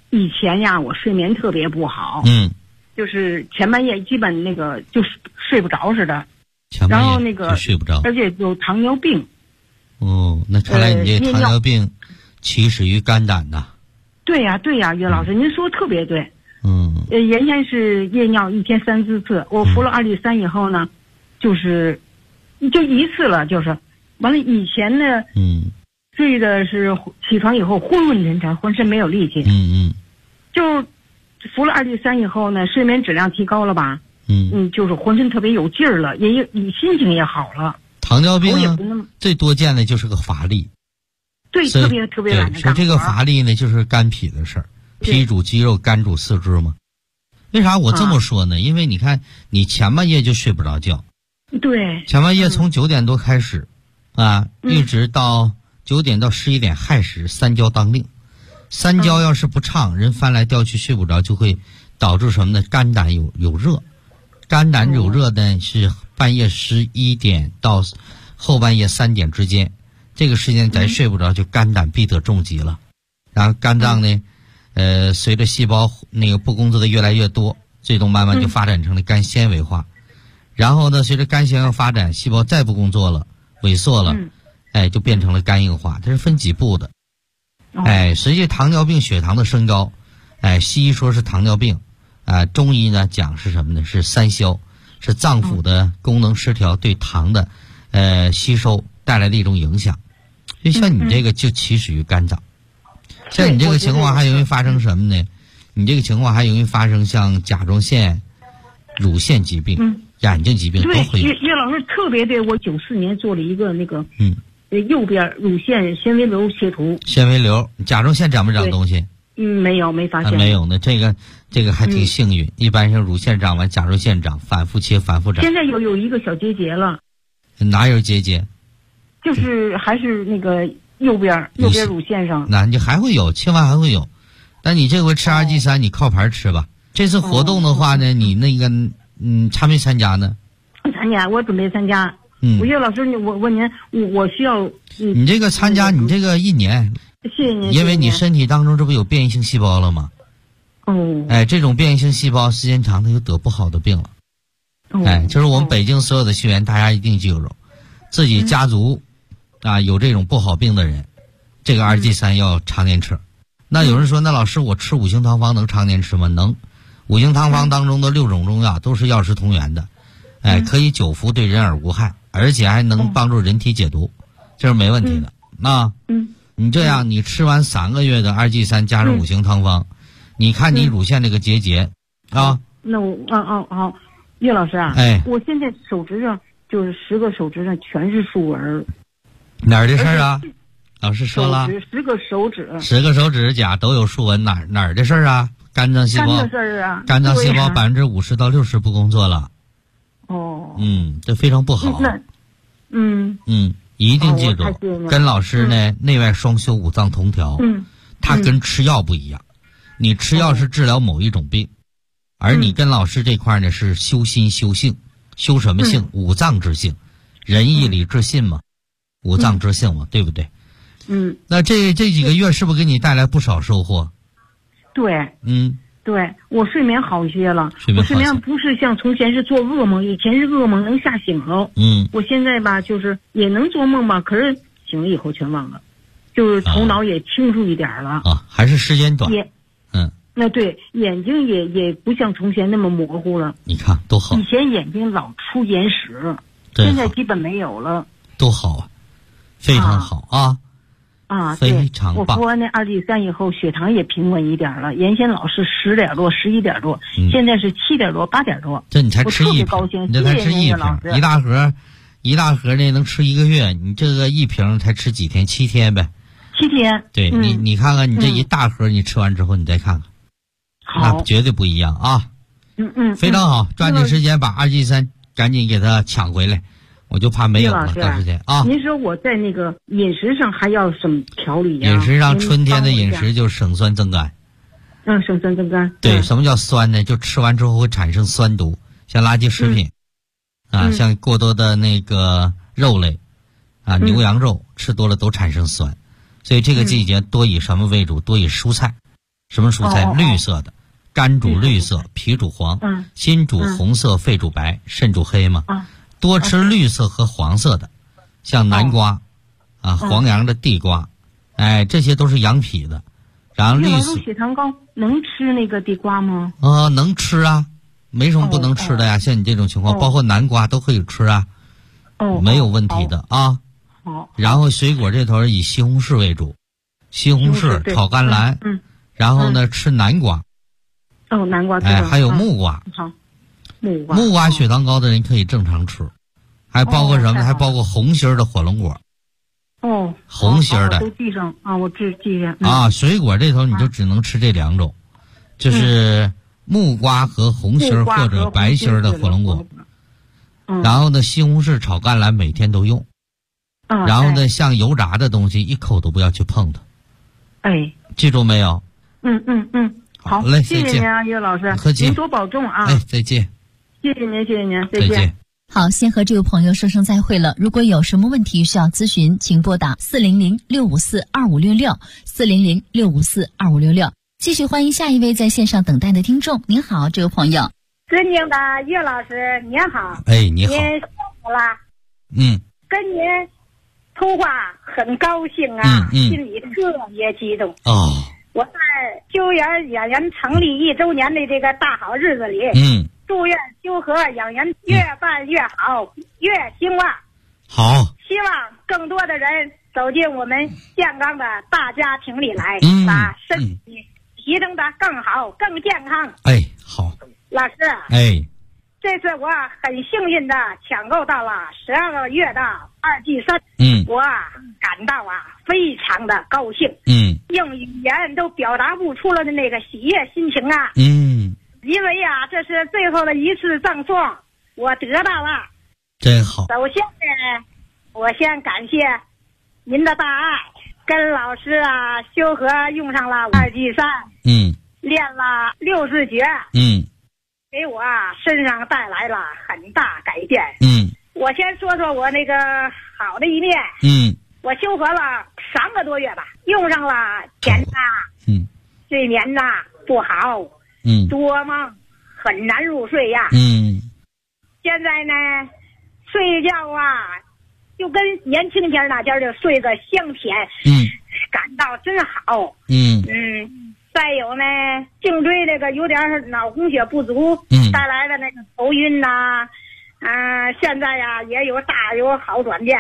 以前呀，我睡眠特别不好，就是前半夜基本那个就是睡不着似的，然后那个睡不着， 而且有糖尿病。 哦，那看来你这糖尿病起始于肝胆呐。 对呀，岳老师，您说特别对。原先是夜尿1天3、4次，我服了2氯3以后呢，就一次了，就是完了。以前呢，睡的是起床以后昏昏沉沉，浑身没有力气。就服了2氯3以后呢，睡眠质量提高了吧？就是浑身特别有劲儿了，你心情也好了。 糖尿病呢，最多见的就是个乏力。 对，特别懒得干活。 说这个乏力呢，就是肝脾的事儿。脾主肌肉，肝主四肢嘛。为啥我这么说呢？因为你看，你前半夜就睡不着觉。 对。 前半夜从9点多开始，一直到9点到11点亥时，3焦当令。3焦要是不畅，人翻来调去睡不着，就会导致什么呢？肝胆有热。肝胆有热呢，是半夜11点到后半夜3点之间，这个时间咱睡不着，就肝胆必得重疾了。然后肝脏呢，随着细胞那个不工作的越来越多，最终慢慢就发展成了肝纤维化。然后呢，随着肝纤维发展，细胞再不工作了，萎缩了，就变成了肝硬化。它是分几步的。实际糖尿病血糖的升高，西医说是糖尿病，中医呢讲是什么呢？是3消，是脏腑的功能失调对糖的吸收带来的一种影响。就像你这个就起始于肝脏。像你这个情况还容易发生什么呢？你这个情况还容易发生像甲状腺、乳腺疾病、眼睛疾病都会有。 岳老师特别对，我94年做了一个那个右边乳腺纤维瘤切除。 纤维瘤，甲状腺长没长东西？ 没有，没发现。 没有呢，这个还挺幸运。一般像乳腺长完，甲状腺长，反复切，反复长。 现在有一个小结节了。 哪有结节？ 就是还是那个右边乳腺上。 那你还会有，切完还会有。但你这回吃2G3，你靠牌吃吧。这次活动的话呢，你那个参没参加呢？ 参加，我准备参加。岳老师，我问您，我需要你这个参加，你这个1年。 谢谢您。 因为你身体当中这不有变异性细胞了吗？这种变异性细胞时间长，它就得不好的病了。就是我们北京所有的学员，大家一定记住，自己家族有这种不好病的人，这个2G3要常年吃。那有人说，那老师我吃5行汤方能常年吃吗？能。5行汤方当中的6种中药都是药食同源的，可以久服，对人耳无害，而且还能帮助人体解毒，这是没问题的。你这样，你吃完3个月的2G3加上5行汤方，你看你乳腺这个结节那我好，岳老师我现在手指上就是10个手指上全是竖纹。 哪儿的事儿啊？老师说了 ，10个手指 ，10个手指甲都有竖纹，哪儿的事儿啊？肝脏细胞，肝脏细胞50%到60%不工作了。这非常不好。一定记住，跟老师呢内外双修，五脏同调。它跟吃药不一样，你吃药是治疗某一种病，而你跟老师这块呢是修心修性，修什么性？五脏之性，仁义礼智信嘛，五脏之性嘛，对不对？那这几个月是不是给你带来不少收获？ 对，对，我睡眠好一些了。我睡眠不是像从前是做噩梦，以前是噩梦能吓醒了。我现在吧，就是也能做梦吧，可是醒了以后全忘了，就是头脑也清楚一点了。 还是时间短。 那对，眼睛也不像从前那么模糊了。 你看多好。 以前眼睛老出眼屎，现在基本没有了。 多好啊，非常好非常棒。 我服完那2G3以后，血糖也平稳一点了。原先老是10点多、11点多，现在是7点多、8点多。 这你才吃一瓶， 高兴， 你这才吃一瓶，一大盒呢能吃1个月，你这个一瓶才吃几天？7天呗。 7天。 对，你看看你这一大盒，你吃完之后你再看看，那绝对不一样啊。非常好，抓紧时间把2G3赶紧给它抢回来。我就怕没有了，到时间您说我在那个饮食上还要什么调理呀？ 饮食上，春天的饮食就是省酸增甘。 省酸增甘。 对，什么叫酸呢？就吃完之后会产生酸毒，像垃圾食品，像过多的那个肉类，牛羊肉吃多了都产生酸，所以这个季节多以什么为主？多以蔬菜， 什么蔬菜？绿色的，肝主绿色，脾主黄，心主红色，肺主白，肾主黑嘛。多吃绿色和黄色的，像南瓜，黄杨的地瓜，这些都是养脾的。然后绿色。 血糖高能吃那个地瓜吗？ 能吃啊，没什么不能吃的呀。像你这种情况，包括南瓜都可以吃啊，没有问题的啊。然后水果这头以西红柿为主，西红柿炒甘蓝，然后呢吃南瓜。 南瓜。 还有木瓜。木瓜血糖高的人可以正常吃，还包括什么？还包括红心的火龙果。红心的都记上啊，我记下。 水果这头你就只能吃这2种，就是木瓜和红心或者白心的火龙果。然后呢，西红柿炒甘蓝每天都用。然后呢，像油炸的东西一口都不要去碰它。记住没有？ 好嘞， 谢谢您啊，叶老师， 客气， 您多保重啊。 再见。 谢谢您， 再见。 好，先和这位朋友说声再会了。如果有什么问题需要咨询，请拨打400-654-2566，400-654-2566。继续欢迎下一位在线上等待的听众。您好，这位朋友。 尊敬的叶老师，您好。 你好。 您辛苦了。跟您通话很高兴啊，心里特别激动。我在修园养元成立1周年的这个大好日子里，祝愿修和养元越办越好，越兴旺。 好， 希望更多的人走进我们健康的大家庭里来，把身体提升得更好、更健康。 好。 老师，这次我很幸运的抢购到了12个月的2剂3，我感到非常的高兴，用语言都表达不出了的那个喜悦心情啊。因为这是最后的一次赠送，我得到了， 真好。 首先呢，我先感谢您的大爱，跟老师修和用上了2剂3，练了60节，给我身上带来了很大改变。我先说说我那个好的一面。我修和了3个多月吧，用上了前睡眠不好，多梦，很难入睡呀。现在呢，睡觉就跟年轻前那家就睡个香甜，感到真好。再有呢，颈椎这个有点脑供血不足，带来的那个头晕现在也有好转变。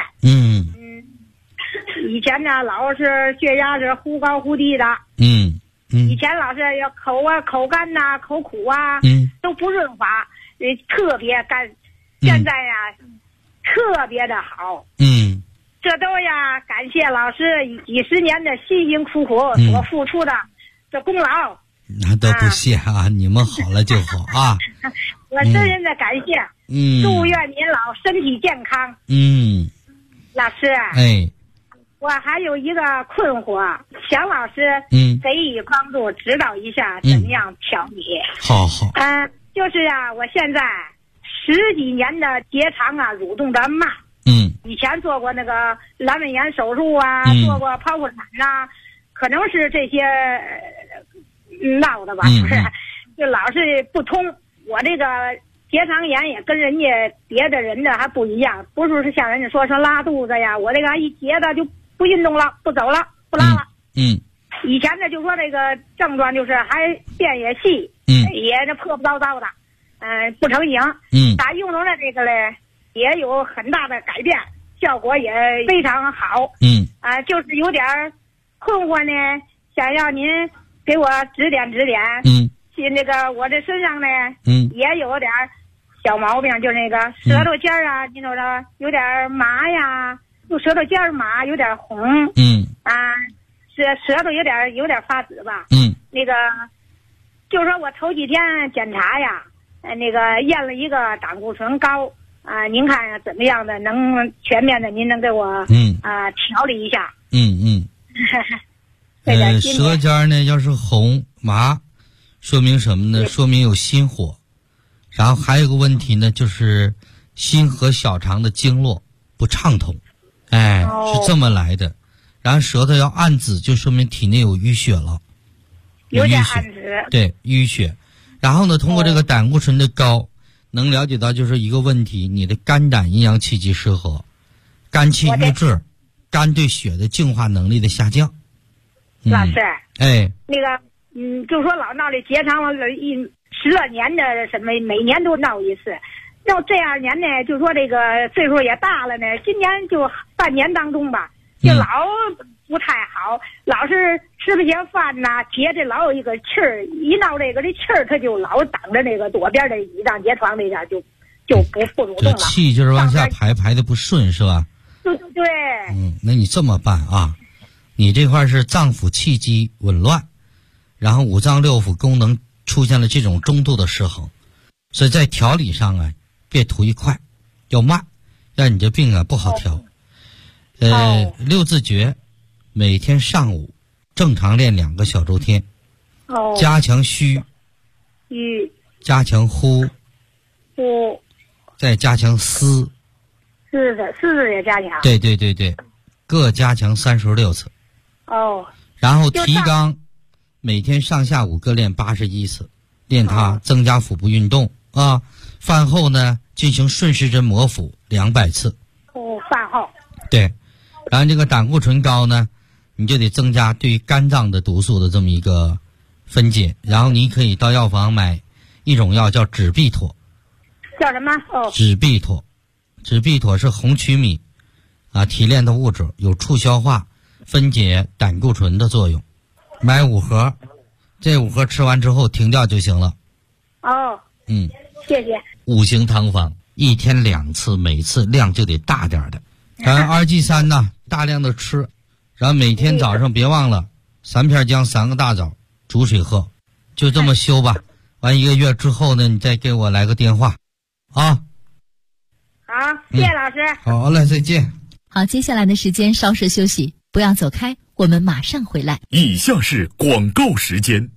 以前呢老是血压是忽高忽低的，以前老是要口干口苦都不润滑，特别干，现在特别的好。这都感谢老师几十年的辛辛苦苦所付出的这功劳。 那都不谢你们好了就好我真心的感谢。祝愿您老身体健康。老师，我还有一个困惑，想老师给予帮助，指导一下怎么样调理。 好。 就是我现在10几年的结肠蠕动的慢。以前做过那个阑尾炎手术做过剖腹产可能是这些闹的吧，就老是不通。我这个结肠炎也跟人家别的人的还不一样，不是像人家说拉肚子我这个一结的就不运动了，不走了，不拉了。以前呢就说这个症状就是还便也细，也这破破叨叨的，不成形。打用上了这个嘞，也有很大的改变，效果也非常好。就是有点困惑呢，想要您给我指点指点。那个我这身上呢，也有点小毛病，就是那个舌头尖你瞅着有点麻就舌头尖麻，有点红。舌头有点发紫吧。那个就是说我头几天检查那个验了一个胆固醇高您看怎么样的，能全面的您能给我调理一下。 舌尖呢要是红麻，说明什么呢？说明有心火。然后还有一个问题呢，就是心和小肠的经络不畅通，是这么来的。然后舌头要暗紫，就说明体内有淤血了。 有点暗指。 对，淤血。然后呢，通过这个胆固醇的高，能了解到就是一个问题，你的肝胆阴阳气机失和，肝气郁滞，肝对血的净化能力的下降。 老师， 哎， 那个，就说老闹这结肠了10多年的什么，每年都闹一次。要这2年呢，就说这个岁数也大了呢，今年就半年当中吧，就老不太好，老是吃不下饭呐，结着老有一个气儿，一闹这个气儿，它就老挡着那个左边的胰脏结肠那边就不主动了。 这气就是往下排的不顺是吧？ 对。 那你这么办啊？你这块是脏腑气机紊乱，然后五脏六腑功能出现了这种中度的失衡，所以在调理上啊，别图一快，要慢，让你这病啊不好调。六字诀，每天上午正常练2个小周天，加强虚，加强呼，再加强思， 是的，思也加强。 对，各加强36次。然后提肛，每天上下午各练81次，练它增加腹部运动啊。饭后呢，进行顺时针摩腹200次。 饭后。 对，然后这个胆固醇高呢，你就得增加对于肝脏的毒素的这么一个分解。然后你可以到药房买一种药叫止痹妥。 叫什么？ 止痹妥，止痹妥是红曲米提炼的物质，有促消化、分解胆固醇的作用。买5盒，这5盒吃完之后停掉就行了。谢谢。5行汤方，1天2次，每次量就得大点的。2G3呢，大量的吃，然后每天早上别忘了3片姜3个大枣煮水喝，就这么修吧。完1个月之后呢，你再给我来个电话啊。 好，谢谢老师。 好嘞，再见。 好，接下来的时间稍事休息，不要走开，我们马上回来。 以下是广告时间。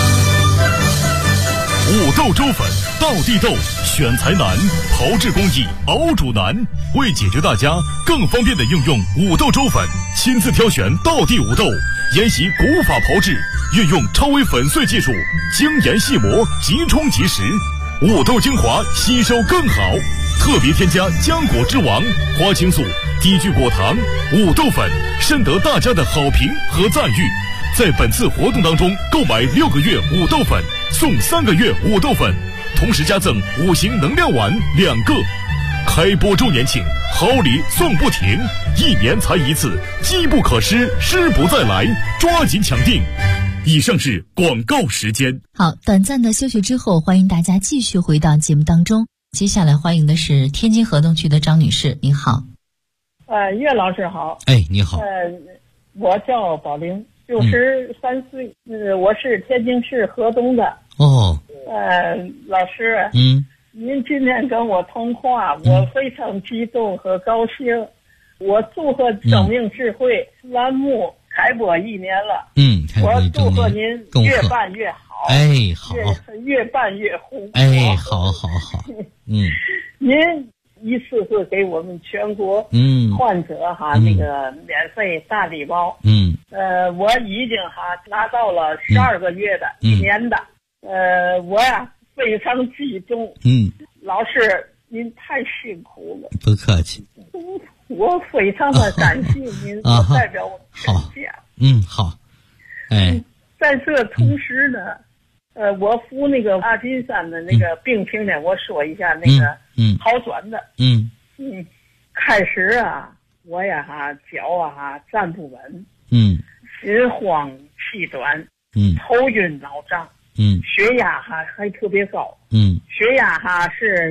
五豆粥粉，道地豆，选材难，炮制工艺，熬煮难。为解决大家更方便的应用五豆粥粉，亲自挑选道地五豆，沿袭古法炮制，运用超微粉碎技术，精研细磨，即冲即食，五豆精华吸收更好。特别添加浆果之王、花青素、低聚果糖、五豆粉，深得大家的好评和赞誉。在本次活动当中，购买6个月五豆粉送3个月五豆粉，同时加赠5行能量丸2个。开播周年庆，好礼送不停，1年才1次，机不可失，失不再来，抓紧抢订。以上是广告时间。 好，短暂的休息之后，欢迎大家继续回到节目当中。接下来欢迎的是天津河东区的张女士，您好。 岳老师好。 你好。 我叫宝玲，93岁，我是天津市河东的。老师，您今天跟我通话，我非常激动和高兴。我祝贺生命智慧栏目开播1年了，我祝贺您越办越好。 好， 越办越红。 好。 您一次次给我们全国患者那个免费大礼包。我已经拿到了12个月的1年的。我非常激动。老师您太辛苦了。 不客气。 我非常的感谢您，我代表我全家。 好。 在这同时呢，我服那个阿金山的那个病情呢，我说一下那个好转的。开始我脚站不稳，心慌气短，头晕脑胀，血压还特别高，血压是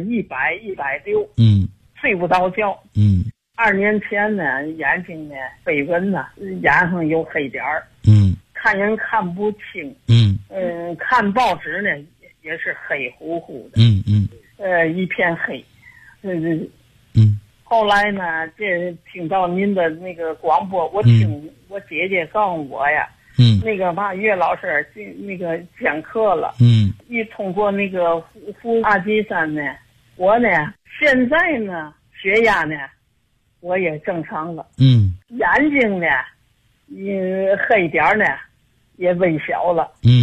100、160，睡不着觉。2年前呢，眼睛呢飞蚊眼上有黑点儿，看人看不清，看报纸呢也是黑乎乎的，一片黑，后来呢，这听到您的那个广播，我听我姐姐告诉我呀，那个岳老师那个讲课了，一通过那个服阿基山呢，我呢现在呢血压呢我也正常了，眼睛呢黑点呢也微小了，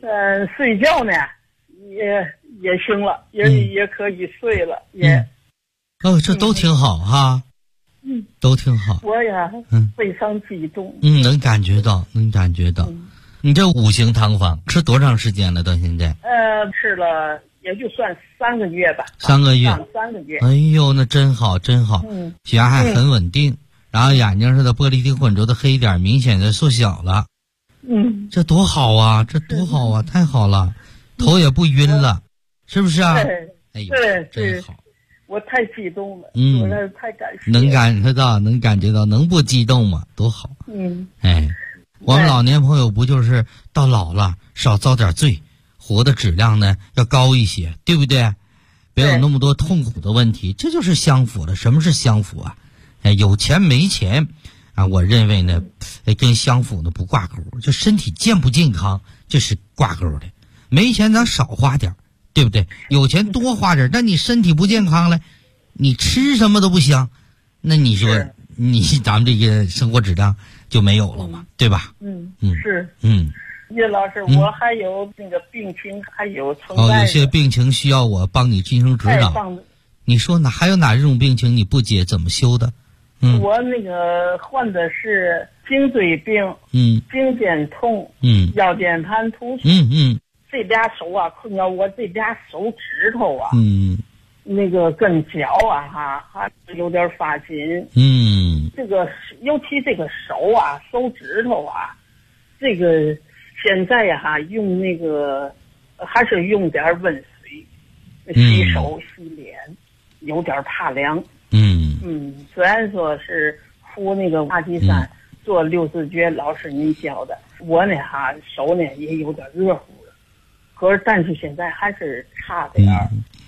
睡觉呢也行了，也可以睡了，也。 这都挺好哈。都挺好。 我呀，非常激动。 能感觉到。你这5行汤方吃多长时间了？到现在？ 吃了也就算3个月吧。 3个月。 3个月。 哎呦，那真好。血压还很稳定，然后眼睛上的玻璃体混浊的黑点明显的缩小了。这多好啊！太好了，头也不晕了，是不是啊？哎呦，真好。 我太激动了，我那太感谢。 能感觉到，能不激动吗？多好。我们老年朋友不就是到老了少遭点罪，活的质量呢要高一些，对不对？别有那么多痛苦的问题，这就是相符了。什么是相符啊？有钱没钱啊？我认为呢，跟相符呢不挂钩，就身体健不健康这是挂钩的。没钱咱少花点，对不对？有钱多花点，但你身体不健康了，你吃什么都不香，那你说咱们这个生活质量就没有了嘛，对吧？ 是。叶老师，我还有那个病情，还有存在有些病情需要我帮你进行指导。你说还有哪种病情你不解怎么修的？ 我那个患的是颈椎病，颈肩痛，腰间盘突出，这俩手啊困扰我，这俩手指头啊，那个跟脚啊还有点发紧，这个尤其这个手啊手指头啊，这个现在用那个还是用点温水洗手洗脸，有点怕凉。虽然说是服那个阿基山做60诀，老师您教的，我呢手呢也有点热乎的，可是但是现在还是差点儿。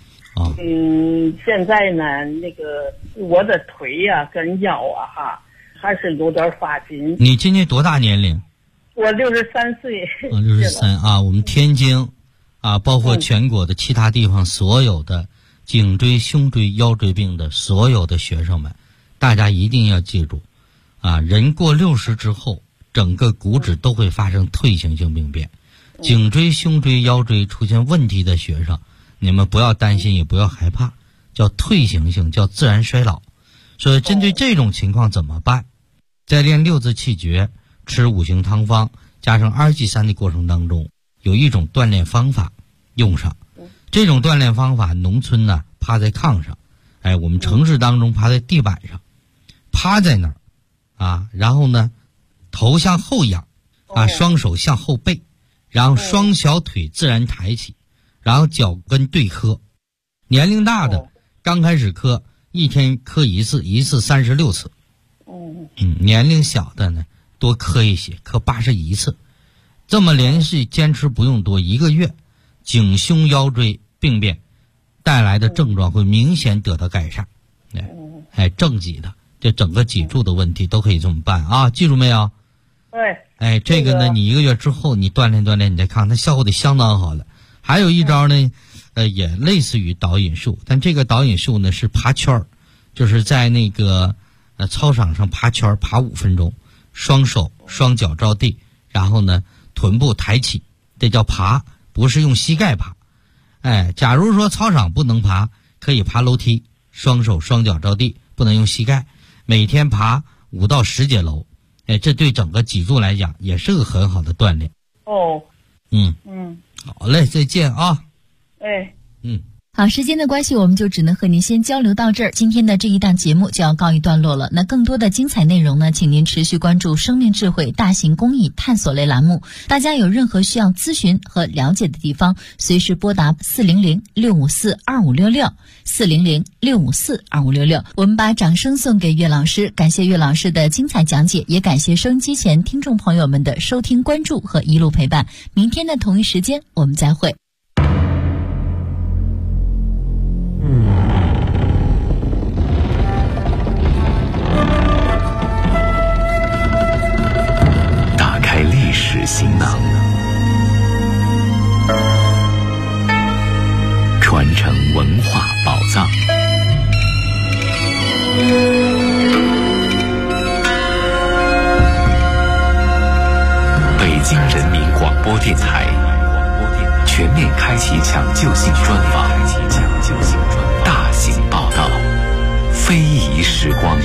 现在呢那个我的腿呀跟腰还是有点发紧。 你今年多大年龄？ 我63岁。 63啊，我们天津包括全国的其他地方所有的颈椎、胸椎、腰椎病的所有的学生们，大家一定要记住人过60之后，整个骨质都会发生退行性病变。颈椎、胸椎、腰椎出现问题的学生，你们不要担心，也不要害怕，叫退行性，叫自然衰老。所以针对这种情况怎么办？在练6字气诀，吃5行汤方加上2剂3的过程当中，有一种锻炼方法用上。这种锻炼方法，农村呢趴在炕上，我们城市当中趴在地板上，趴在那儿然后呢头向后仰双手向后背，然后双小腿自然抬起，然后脚跟对磕。年龄大的刚开始磕一天磕一次36次。年龄小的呢多磕一些，磕81次。这么连续坚持不用多1个月，颈胸腰椎病变带来的症状会明显得到改善。正脊的这整个脊柱的问题都可以这么办记住没有？ 对。 这个呢你1个月之后你锻炼你再看它效果得相当好了。还有一招呢也类似于导引术，但这个导引术呢是爬圈儿，就是在那个操场上爬圈爬5分钟，双手双脚着地，然后呢臀部抬起，这叫爬，不是用膝盖爬。假如说操场不能爬，可以爬楼梯，双手双脚着地，不能用膝盖，每天爬5到10节楼。这对整个脊柱来讲也是个很好的锻炼。好嘞，再见啊。 好，时间的关系，我们就只能和您先交流到这儿。今天的这一档节目就要告一段落了。那更多的精彩内容呢，请您持续关注生命智慧大型公益探索类栏目。大家有任何需要咨询和了解的地方，随时拨打400-654-2566 400-654-2566。我们把掌声送给岳老师，感谢岳老师的精彩讲解，也感谢收音机前听众朋友们的收听关注和一路陪伴。明天的同一时间我们再会。 历史行囊，传承文化宝藏。北京人民广播电台全面开启抢救性专访，大型报道，非遗时光。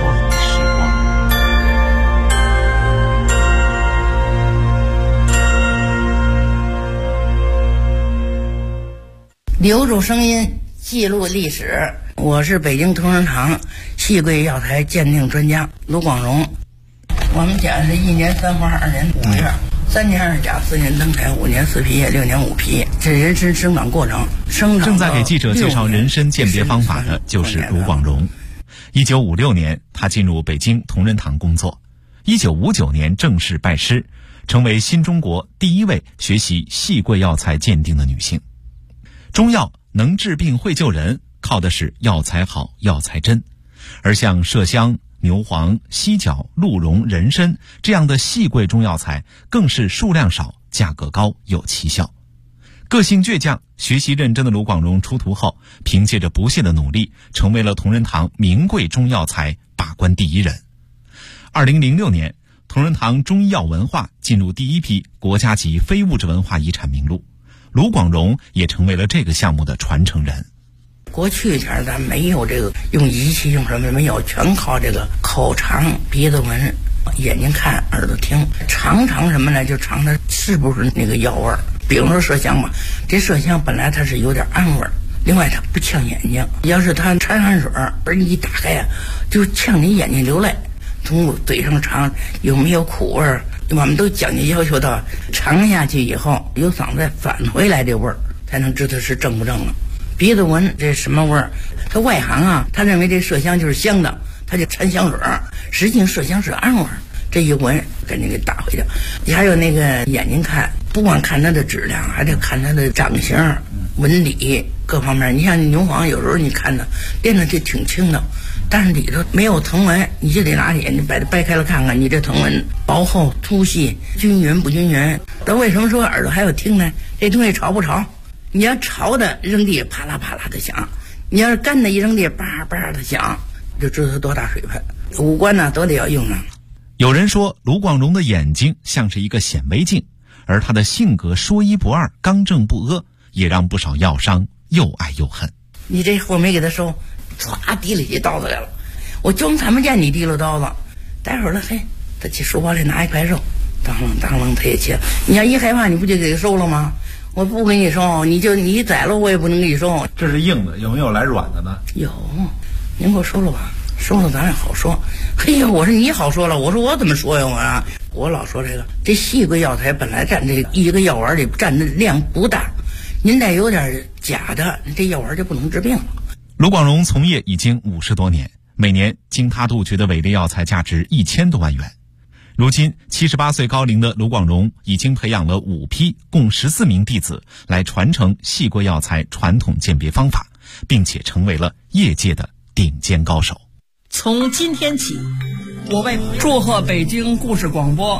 留住声音，记录历史。我是北京同仁堂细桂药材鉴定专家卢广荣。我们家是1年3花2年5月，3年2甲4年登台5年4皮叶6年5皮，这人参生长过程。 正在给记者介绍人参鉴别方法的就是卢广荣。1956年，他进入北京同仁堂工作。1959年正式拜师，成为新中国第一位学习细桂药材鉴定的女性。中药能治病会救人，靠的是药材好药材真，而像麝香、牛黄、犀角、鹿茸、人参这样的细桂中药材更是数量少、价格高有奇效。个性倔强、学习认真的卢广荣出徒后，凭借着不懈的努力，成为了同仁堂名贵中药材把关第一人。2006年，同仁堂中医药文化进入第一批国家级非物质文化遗产名录，卢广荣也成为了这个项目的传承人。 过去前咱没有这个用仪器用什么没有，全靠这个口尝、鼻子闻、眼睛看、耳朵听，尝什么呢？就尝它是不是那个药味儿。比如说麝香吧，这麝香本来它是有点氨味儿，另外它不呛眼睛，要是它掺汗水而你一打开呀，就呛你眼睛流泪。从嘴上尝有没有苦味儿，我们都讲究要求到尝下去以后有嗓子返回来这味儿，才能知道是正不正了。鼻子闻这什么味儿？他外行啊，他认为这麝香就是香的，他就掺香水，实际上麝香是氨味儿。这一闻赶紧给打回去。还有那个眼睛看，不光看它的质量，还得看它的长相、纹理各方面。你像牛黄，有时候你看它练的就挺轻的，但是里头没有藤纹，你就得拿眼睛把它掰开了看看，你这藤纹薄厚、粗细、均匀不均匀。那为什么说耳朵还有听呢？这东西潮不潮？你要潮的扔地啪啦啪啦的响，你要是干的一扔地叭叭的响，就知道它多大水分。五官呢都得要用上。 有人说卢广荣的眼睛像是一个显微镜，而他的性格说一不二、刚正不阿，也让不少药商又爱又恨。 你这货没给他收，唰提了起刀子来了，我就看不见你提了刀子，待会儿了，嘿，他去书包里拿一块肉，当啷他也切。你要一害怕，你不就给他收了吗？我不给你收，你宰了我也不能给你收。 这是硬的，有没有来软的呢？ 有，您给我收了吧，收了咱也好说。嘿呀，我说你好说了，我说我怎么说呀我老说这细桂药材本来占这一个药丸里占的量不大，您再有点假的，这药丸就不能治病了。 卢广荣从业已经50多年，每年经他杜绝的伪劣药材价值1000多万元。如今78岁高龄的卢广荣已经培养了5批共14名弟子来传承细桂药材传统鉴别方法，并且成为了业界的顶尖高手。 从今天起，我为祝贺北京故事广播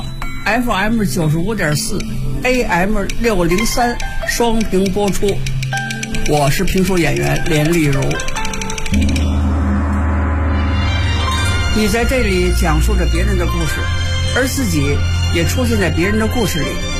FM 95.4 AM 603双屏播出。我是评书演员连丽如。你在这里讲述着别人的故事，而自己也出现在别人的故事里。